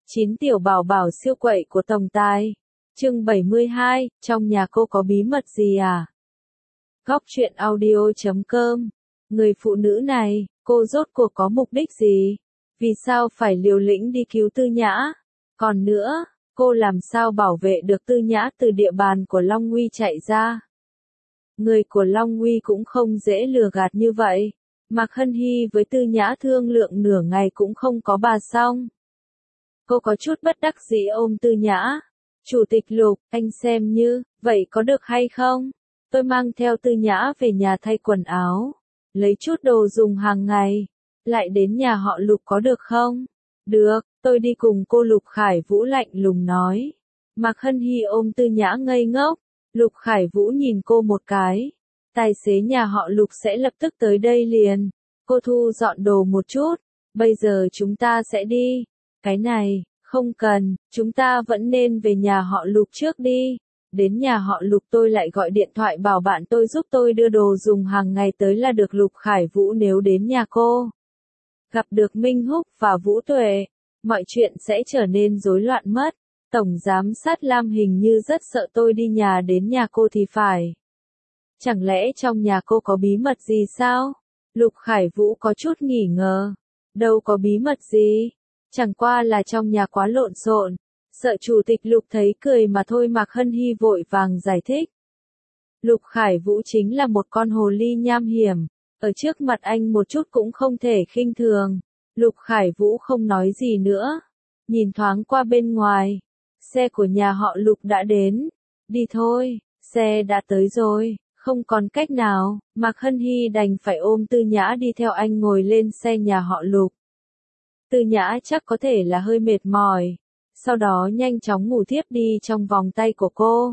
9 tiểu bảo bảo siêu quậy của tổng tài. Chương 72, trong nhà cô có bí mật gì à? Góc truyện audio.com. Người phụ nữ này, cô rốt cuộc có mục đích gì? Vì sao phải liều lĩnh đi cứu Tư Nhã? Còn nữa, cô làm sao bảo vệ được Tư Nhã từ địa bàn của Long Nguy chạy ra? Người của Long Nguy cũng không dễ lừa gạt như vậy. Mạc Hân Hy với Tư Nhã thương lượng nửa ngày cũng không có bà xong. Cô có chút bất đắc dĩ ôm Tư Nhã. Chủ tịch Lục, anh xem như, vậy có được hay không? Tôi mang theo Tư Nhã về nhà thay quần áo, lấy chút đồ dùng hàng ngày, lại đến nhà họ Lục có được không? Được, tôi đi cùng cô. Lục Khải Vũ lạnh lùng nói. Mạc Hân Hy ôm Tư Nhã ngây ngốc. Lục Khải Vũ nhìn cô một cái. Tài xế nhà họ Lục sẽ lập tức tới đây liền. Cô thu dọn đồ một chút. Bây giờ chúng ta sẽ đi. Cái này, không cần, chúng ta vẫn nên về nhà họ Lục trước đi. Đến nhà họ Lục tôi lại gọi điện thoại bảo bạn tôi giúp tôi đưa đồ dùng hàng ngày tới là được. Lục Khải Vũ nếu đến nhà cô, gặp được Minh Húc và Vũ Tuệ, mọi chuyện sẽ trở nên rối loạn mất. Tổng giám sát Lam hình như rất sợ tôi đi đến nhà cô thì phải. Chẳng lẽ trong nhà cô có bí mật gì sao? Lục Khải Vũ có chút nghi ngờ. Đâu có bí mật gì. Chẳng qua là trong nhà quá lộn xộn, sợ chủ tịch Lục thấy cười mà thôi. Mạc Hân Hy vội vàng giải thích. Lục Khải Vũ chính là một con hồ ly nham hiểm, ở trước mặt anh một chút cũng không thể khinh thường. Lục Khải Vũ không nói gì nữa, nhìn thoáng qua bên ngoài, xe của nhà họ Lục đã đến. Đi thôi, xe đã tới rồi. Không còn cách nào, Mạc Hân Hy đành phải ôm Tư Nhã đi theo anh ngồi lên xe nhà họ Lục. Tư Nhã chắc có thể là hơi mệt mỏi, sau đó nhanh chóng ngủ thiếp đi trong vòng tay của cô.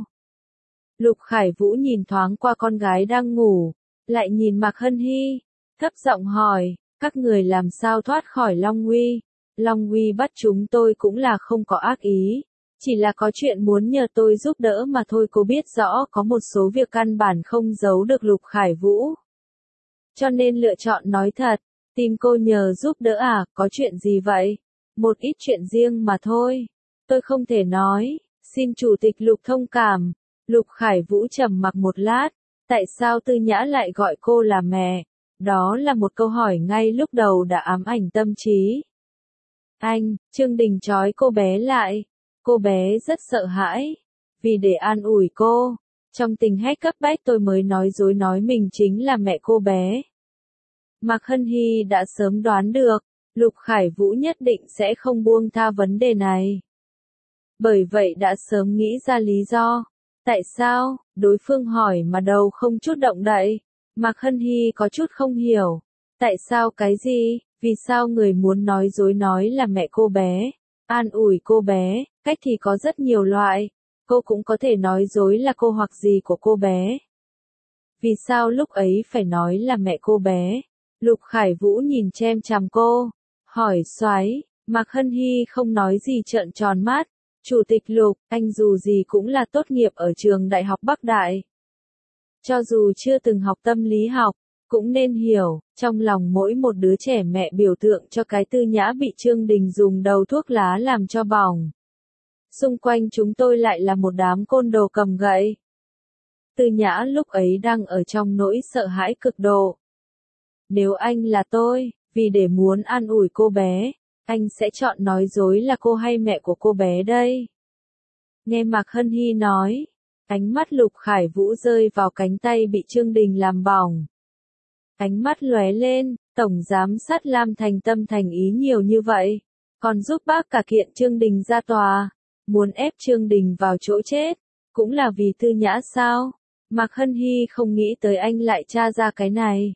Lục Khải Vũ nhìn thoáng qua con gái đang ngủ, lại nhìn Mạc Hân Hy, thấp giọng hỏi, các người làm sao thoát khỏi Long Nguy? Long Nguy bắt chúng tôi cũng là không có ác ý, chỉ là có chuyện muốn nhờ tôi giúp đỡ mà thôi. Cô biết rõ có một số việc căn bản không giấu được Lục Khải Vũ, cho nên lựa chọn nói thật. Tìm cô nhờ giúp đỡ à? Có chuyện gì vậy? Một ít chuyện riêng mà thôi. Tôi không thể nói, xin chủ tịch Lục thông cảm. Lục Khải Vũ trầm mặc một lát. Tại sao Tư Nhã lại gọi cô là mẹ? Đó là một câu hỏi ngay lúc đầu đã ám ảnh tâm trí. Anh, Trương Đình trói cô bé lại. Cô bé rất sợ hãi. Vì để an ủi cô, trong tình huống cấp bách tôi mới nói dối nói mình chính là mẹ cô bé. Mạc Hân Hy đã sớm đoán được, Lục Khải Vũ nhất định sẽ không buông tha vấn đề này. Bởi vậy đã sớm nghĩ ra lý do. Tại sao? Đối phương hỏi mà đầu không chút động đậy. Mạc Hân Hy có chút không hiểu. Tại sao cái gì? Vì sao người muốn nói dối nói là mẹ cô bé? An ủi cô bé, cách thì có rất nhiều loại. Cô cũng có thể nói dối là cô hoặc gì của cô bé. Vì sao lúc ấy phải nói là mẹ cô bé? Lục Khải Vũ nhìn chem chằm cô, hỏi xoáy. Mạc Hân Hy không nói gì trợn tròn mắt. Chủ tịch Lục, anh dù gì cũng là tốt nghiệp ở trường Đại học Bắc Đại. Cho dù chưa từng học tâm lý học, cũng nên hiểu, trong lòng mỗi một đứa trẻ mẹ biểu tượng cho cái Tư Nhã bị Trương Đình dùng đầu thuốc lá làm cho bỏng. Xung quanh chúng tôi lại là một đám côn đồ cầm gậy. Tư Nhã lúc ấy đang ở trong nỗi sợ hãi cực độ. Nếu anh là tôi, vì để muốn an ủi cô bé, anh sẽ chọn nói dối là cô hay mẹ của cô bé đây. Nghe Mạc Hân Hy nói, ánh mắt Lục Khải Vũ rơi vào cánh tay bị Trương Đình làm bỏng. Ánh mắt lóe lên, tổng giám sát Lam thành tâm thành ý nhiều như vậy, còn giúp bác cả kiện Trương Đình ra tòa, muốn ép Trương Đình vào chỗ chết, cũng là vì Tư Nhã sao? Mạc Hân Hy không nghĩ tới anh lại tra ra cái này.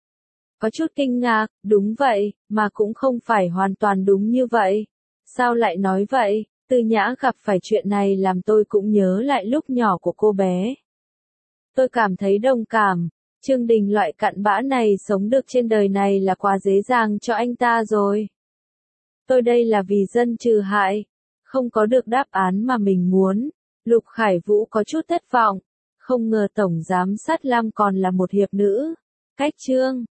Có chút kinh ngạc, đúng vậy, mà cũng không phải hoàn toàn đúng như vậy. Sao lại nói vậy? Tư Nhã gặp phải chuyện này làm tôi cũng nhớ lại lúc nhỏ của cô bé. Tôi cảm thấy đồng cảm. Trương Đình loại cặn bã này sống được trên đời này là quá dễ dàng cho anh ta rồi. Tôi đây là vì dân trừ hại, không có được đáp án mà mình muốn. Lục Khải Vũ có chút thất vọng, không ngờ tổng giám sát Lam còn là một hiệp nữ. Cách Trương